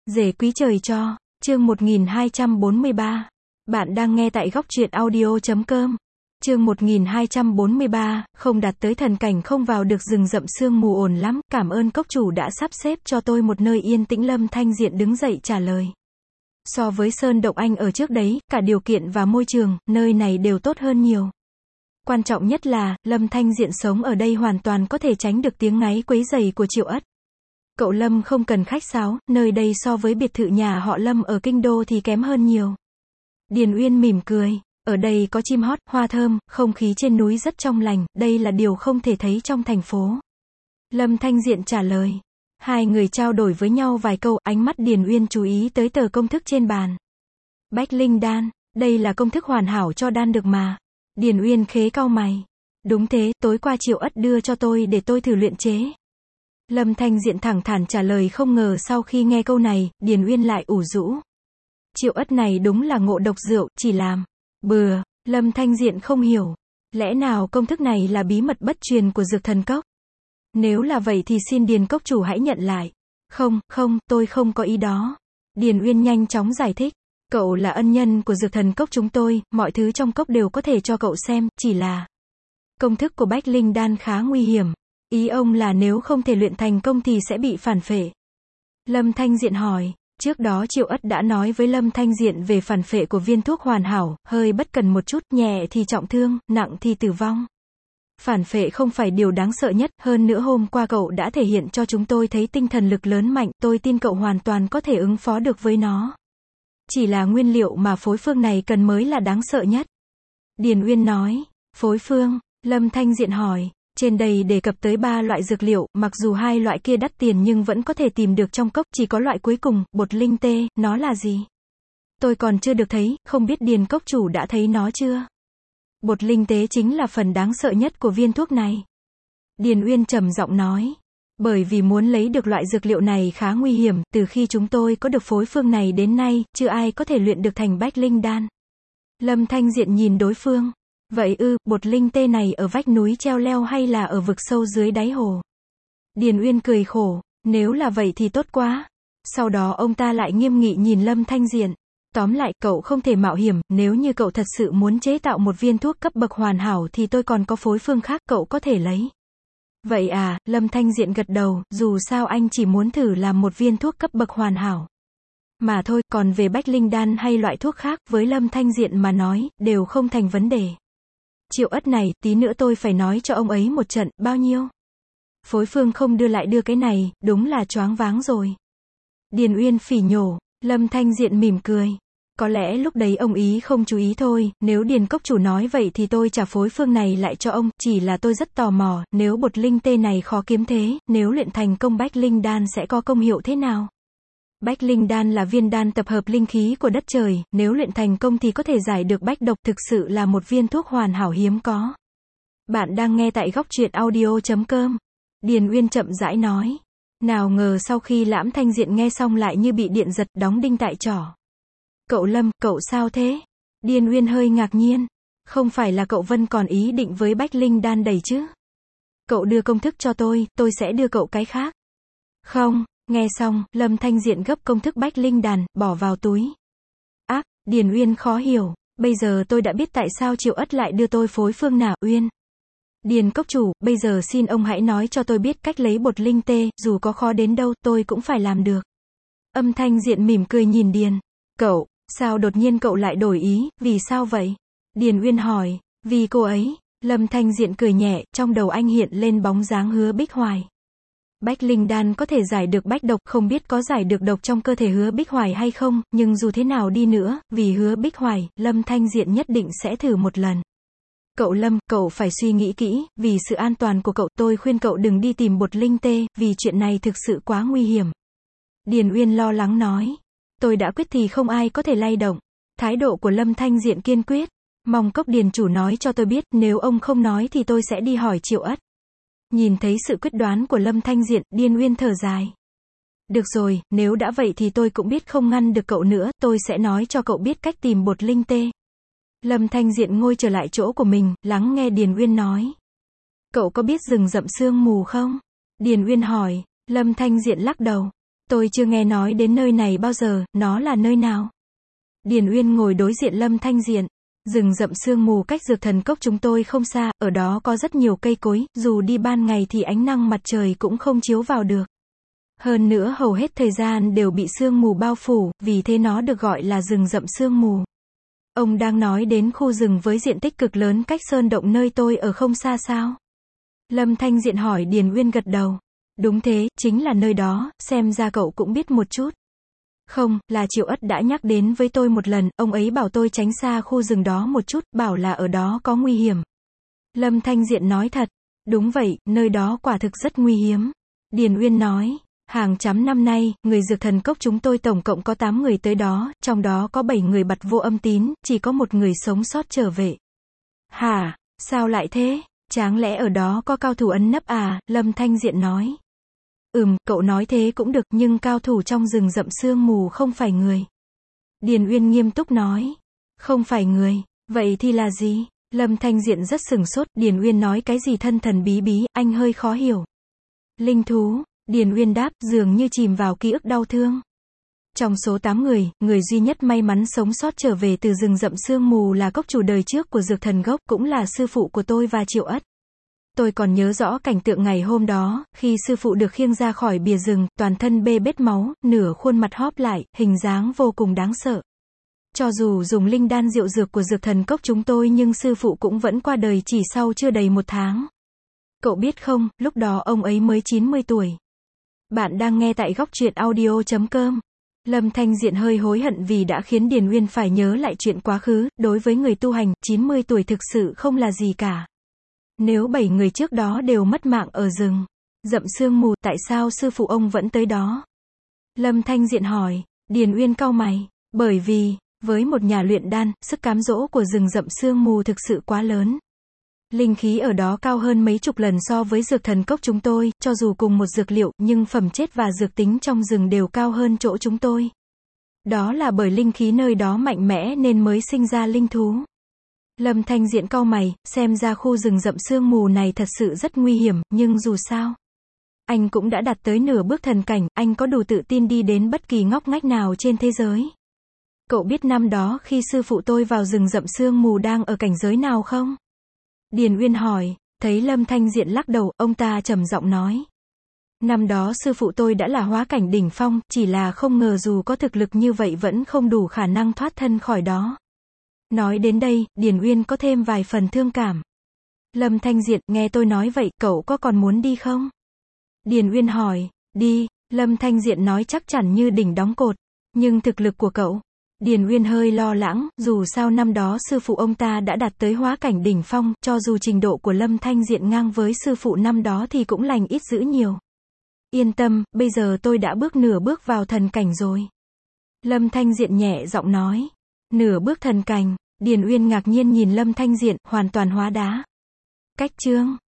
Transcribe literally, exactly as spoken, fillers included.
Rể quý trời cho, chương một nghìn hai trăm bốn mươi ba. Bạn đang nghe tại góc truyện audio chấm com. Chương một nghìn hai trăm bốn mươi ba, không đạt tới thần cảnh không vào được rừng rậm sương mù ổn lắm, cảm ơn cốc chủ đã sắp xếp cho tôi một nơi yên tĩnh. Lâm Thanh Diện đứng dậy trả lời. So với Sơn Động Anh ở trước đấy, cả điều kiện và môi trường, nơi này đều tốt hơn nhiều. Quan trọng nhất là, Lâm Thanh Diện sống ở đây hoàn toàn có thể tránh được tiếng ngáy quấy rầy của Triệu Ất. Cậu Lâm không cần khách sáo, nơi đây so với biệt thự nhà họ Lâm ở kinh đô thì kém hơn nhiều. Điền Uyên mỉm cười, ở đây có chim hót, hoa thơm, không khí trên núi rất trong lành, đây là điều không thể thấy trong thành phố. Lâm Thanh Diện trả lời. Hai người trao đổi với nhau vài câu, ánh mắt Điền Uyên chú ý tới tờ công thức trên bàn. Bách Linh Đan, đây là công thức hoàn hảo cho đan được mà. Điền Uyên khế cau mày. Đúng thế, tối qua Triệu Ất đưa cho tôi để tôi thử luyện chế. Lâm Thanh Diện thẳng thắn trả lời, không ngờ sau khi nghe câu này, Điền Uyên lại ủ rũ. Triệu Ất này đúng là ngộ độc rượu, chỉ làm bừa. Lâm Thanh Diện không hiểu. Lẽ nào công thức này là bí mật bất truyền của Dược Thần Cốc? Nếu là vậy thì xin Điền cốc chủ hãy nhận lại. Không, không, tôi không có ý đó. Điền Uyên nhanh chóng giải thích. Cậu là ân nhân của Dược Thần Cốc chúng tôi, mọi thứ trong cốc đều có thể cho cậu xem, chỉ là công thức của Bách Linh Đan khá nguy hiểm. Ý ông là nếu không thể luyện thành công thì sẽ bị phản phệ. Lâm Thanh Diện hỏi. Trước đó Triệu Ất đã nói với Lâm Thanh Diện về phản phệ của viên thuốc hoàn hảo, hơi bất cần một chút, nhẹ thì trọng thương, nặng thì tử vong. Phản phệ không phải điều đáng sợ nhất, hơn nữa hôm qua cậu đã thể hiện cho chúng tôi thấy tinh thần lực lớn mạnh, tôi tin cậu hoàn toàn có thể ứng phó được với nó. Chỉ là nguyên liệu mà phối phương này cần mới là đáng sợ nhất. Điền Uyên nói. Phối phương? Lâm Thanh Diện hỏi. Trên đây đề cập tới ba loại dược liệu, mặc dù hai loại kia đắt tiền nhưng vẫn có thể tìm được trong cốc, chỉ có loại cuối cùng, bột linh tê, nó là gì? Tôi còn chưa được thấy, không biết Điền cốc chủ đã thấy nó chưa? Bột linh tế chính là phần đáng sợ nhất của viên thuốc này. Điền Uyên trầm giọng nói. Bởi vì muốn lấy được loại dược liệu này khá nguy hiểm, từ khi chúng tôi có được phối phương này đến nay, chưa ai có thể luyện được thành Bách Linh Đan. Lâm Thanh Diện nhìn đối phương. Vậy ư, bột linh tê này ở vách núi treo leo hay là ở vực sâu dưới đáy hồ? Điền Uyên cười khổ. Nếu là vậy thì tốt quá. Sau đó ông ta lại nghiêm nghị nhìn Lâm Thanh Diện. Tóm lại, cậu không thể mạo hiểm, nếu như cậu thật sự muốn chế tạo một viên thuốc cấp bậc hoàn hảo thì tôi còn có phối phương khác cậu có thể lấy. Vậy à, Lâm Thanh Diện gật đầu, dù sao anh chỉ muốn thử làm một viên thuốc cấp bậc hoàn hảo. Mà thôi, còn về Bách Linh Đan hay loại thuốc khác, với Lâm Thanh Diện mà nói, đều không thành vấn đề. Triệu Ất này, tí nữa tôi phải nói cho ông ấy một trận, bao nhiêu? Phối phương không đưa lại đưa cái này, đúng là choáng váng rồi. Điền Uyên phỉ nhổ. Lâm Thanh Diện mỉm cười. Có lẽ lúc đấy ông ý không chú ý thôi, nếu Điền cốc chủ nói vậy thì tôi trả phối phương này lại cho ông, chỉ là tôi rất tò mò, nếu bột linh tê này khó kiếm thế, nếu luyện thành công Bách Linh Đan sẽ có công hiệu thế nào? Bách Linh Đan là viên đan tập hợp linh khí của đất trời, nếu luyện thành công thì có thể giải được bách độc, thực sự là một viên thuốc hoàn hảo hiếm có. Bạn đang nghe tại góc truyện audio chấm com. Điền Uyên chậm rãi nói. Nào ngờ sau khi Lãm Thanh Diện nghe xong lại như bị điện giật, đóng đinh tại trỏ. Cậu Lâm, cậu sao thế? Điền Uyên hơi ngạc nhiên. Không phải là cậu Vân còn ý định với Bách Linh Đan đầy chứ? Cậu đưa công thức cho tôi, tôi sẽ đưa cậu cái khác. Không, nghe xong, Lâm Thanh Diện gấp công thức Bách Linh Đan, bỏ vào túi. Ác, Điền Uyên khó hiểu. Bây giờ tôi đã biết tại sao Triệu Ất lại đưa tôi phối phương nào. Uyên. Điền cốc chủ, bây giờ xin ông hãy nói cho tôi biết cách lấy bột linh tê, dù có khó đến đâu, tôi cũng phải làm được. Âm Thanh Diện mỉm cười nhìn Điền. Cậu, sao đột nhiên cậu lại đổi ý, vì sao vậy? Điền Uyên hỏi. Vì cô ấy. Lâm Thanh Diện cười nhẹ, trong đầu anh hiện lên bóng dáng Hứa Bích Hoài. Bách Linh Đan có thể giải được bách độc, không biết có giải được độc trong cơ thể Hứa Bích Hoài hay không, nhưng dù thế nào đi nữa, vì Hứa Bích Hoài, Lâm Thanh Diện nhất định sẽ thử một lần. Cậu Lâm, cậu phải suy nghĩ kỹ, vì sự an toàn của cậu, tôi khuyên cậu đừng đi tìm bột linh tê, vì chuyện này thực sự quá nguy hiểm. Điền Uyên lo lắng nói. Tôi đã quyết thì không ai có thể lay động. Thái độ của Lâm Thanh Diện kiên quyết. Mong cốc điền chủ nói cho tôi biết, nếu ông không nói thì tôi sẽ đi hỏi Triệu Ất. Nhìn thấy sự quyết đoán của Lâm Thanh Diện, Điền Uyên thở dài. Được rồi, nếu đã vậy thì tôi cũng biết không ngăn được cậu nữa, tôi sẽ nói cho cậu biết cách tìm bột linh tê. Lâm Thanh Diện ngồi trở lại chỗ của mình, lắng nghe Điền Uyên nói. Cậu có biết rừng rậm sương mù không? Điền Uyên hỏi. Lâm Thanh Diện lắc đầu. Tôi chưa nghe nói đến nơi này bao giờ, nó là nơi nào? Điền Uyên ngồi đối diện Lâm Thanh Diện. Rừng rậm sương mù cách Dược Thần Cốc chúng tôi không xa, ở đó có rất nhiều cây cối, dù đi ban ngày thì ánh nắng mặt trời cũng không chiếu vào được. Hơn nữa hầu hết thời gian đều bị sương mù bao phủ, vì thế nó được gọi là rừng rậm sương mù. Ông đang nói đến khu rừng với diện tích cực lớn cách sơn động nơi tôi ở không xa sao? Lâm Thanh Diện hỏi. Điền Uyên gật đầu. Đúng thế, chính là nơi đó, xem ra cậu cũng biết một chút. Không, là Triệu Ất đã nhắc đến với tôi một lần, ông ấy bảo tôi tránh xa khu rừng đó một chút, bảo là ở đó có nguy hiểm. Lâm Thanh Diện nói thật. Đúng vậy, nơi đó quả thực rất nguy hiểm. Điền Uyên nói. Hàng trăm năm nay, người Dược Thần Cốc chúng tôi tổng cộng có tám người tới đó, trong đó có bảy người bặt vô âm tín, chỉ có một người sống sót trở về. Hả? Sao lại thế? Chẳng lẽ ở đó có cao thủ ẩn nấp à? Lâm Thanh Diện nói. Ừm, cậu nói thế cũng được, nhưng cao thủ trong rừng rậm sương mù không phải người. Điền Uyên nghiêm túc nói. Không phải người, vậy thì là gì? Lâm Thanh Diện rất sửng sốt. Điền Uyên nói cái gì thân thần bí bí, anh hơi khó hiểu. Linh thú. Điền Uyên đáp, dường như chìm vào ký ức đau thương. Trong số tám người, người duy nhất may mắn sống sót trở về từ rừng rậm sương mù là cốc chủ đời trước của Dược Thần Cốc, cũng là sư phụ của tôi và Triệu Ất. Tôi còn nhớ rõ cảnh tượng ngày hôm đó, khi sư phụ được khiêng ra khỏi bìa rừng, toàn thân bê bết máu, nửa khuôn mặt hóp lại, hình dáng vô cùng đáng sợ. Cho dù dùng linh đan diệu dược của Dược Thần Cốc chúng tôi nhưng sư phụ cũng vẫn qua đời chỉ sau chưa đầy một tháng. Cậu biết không, lúc đó ông ấy mới chín mươi tuổi. Bạn đang nghe tại góc truyện audio chấm com. Lâm Thanh Diện hơi hối hận vì đã khiến Điền Uyên phải nhớ lại chuyện quá khứ, đối với người tu hành, chín mươi tuổi thực sự không là gì cả. Nếu bảy người trước đó đều mất mạng ở rừng rậm sương mù, tại sao sư phụ ông vẫn tới đó? Lâm Thanh Diện hỏi. Điền Uyên cau mày. Bởi vì, với một nhà luyện đan, sức cám dỗ của rừng rậm sương mù thực sự quá lớn. Linh khí ở đó cao hơn mấy chục lần so với Dược Thần Cốc chúng tôi, cho dù cùng một dược liệu, nhưng phẩm chất và dược tính trong rừng đều cao hơn chỗ chúng tôi. Đó là bởi linh khí nơi đó mạnh mẽ nên mới sinh ra linh thú. Lâm Thanh Diện cau mày, xem ra khu rừng rậm sương mù này thật sự rất nguy hiểm, nhưng dù sao, anh cũng đã đạt tới nửa bước thần cảnh, anh có đủ tự tin đi đến bất kỳ ngóc ngách nào trên thế giới. Cậu biết năm đó khi sư phụ tôi vào rừng rậm sương mù đang ở cảnh giới nào không? Điền Uyên hỏi. Thấy Lâm Thanh Diện lắc đầu, ông ta trầm giọng nói. Năm đó sư phụ tôi đã là hóa cảnh đỉnh phong, chỉ là không ngờ dù có thực lực như vậy vẫn không đủ khả năng thoát thân khỏi đó. Nói đến đây, Điền Uyên có thêm vài phần thương cảm. Lâm Thanh Diện, nghe tôi nói vậy, cậu có còn muốn đi không? Điền Uyên hỏi. Đi. Lâm Thanh Diện nói chắc chắn như đỉnh đóng cột. Nhưng thực lực của cậu? Điền Uyên hơi lo lắng, dù sao năm đó sư phụ ông ta đã đạt tới hóa cảnh đỉnh phong, cho dù trình độ của Lâm Thanh Diện ngang với sư phụ năm đó thì cũng lành ít dữ nhiều. Yên tâm, bây giờ tôi đã bước nửa bước vào thần cảnh rồi. Lâm Thanh Diện nhẹ giọng nói. Nửa bước thần cảnh. Điền Uyên ngạc nhiên nhìn Lâm Thanh Diện, hoàn toàn hóa đá. Cách chương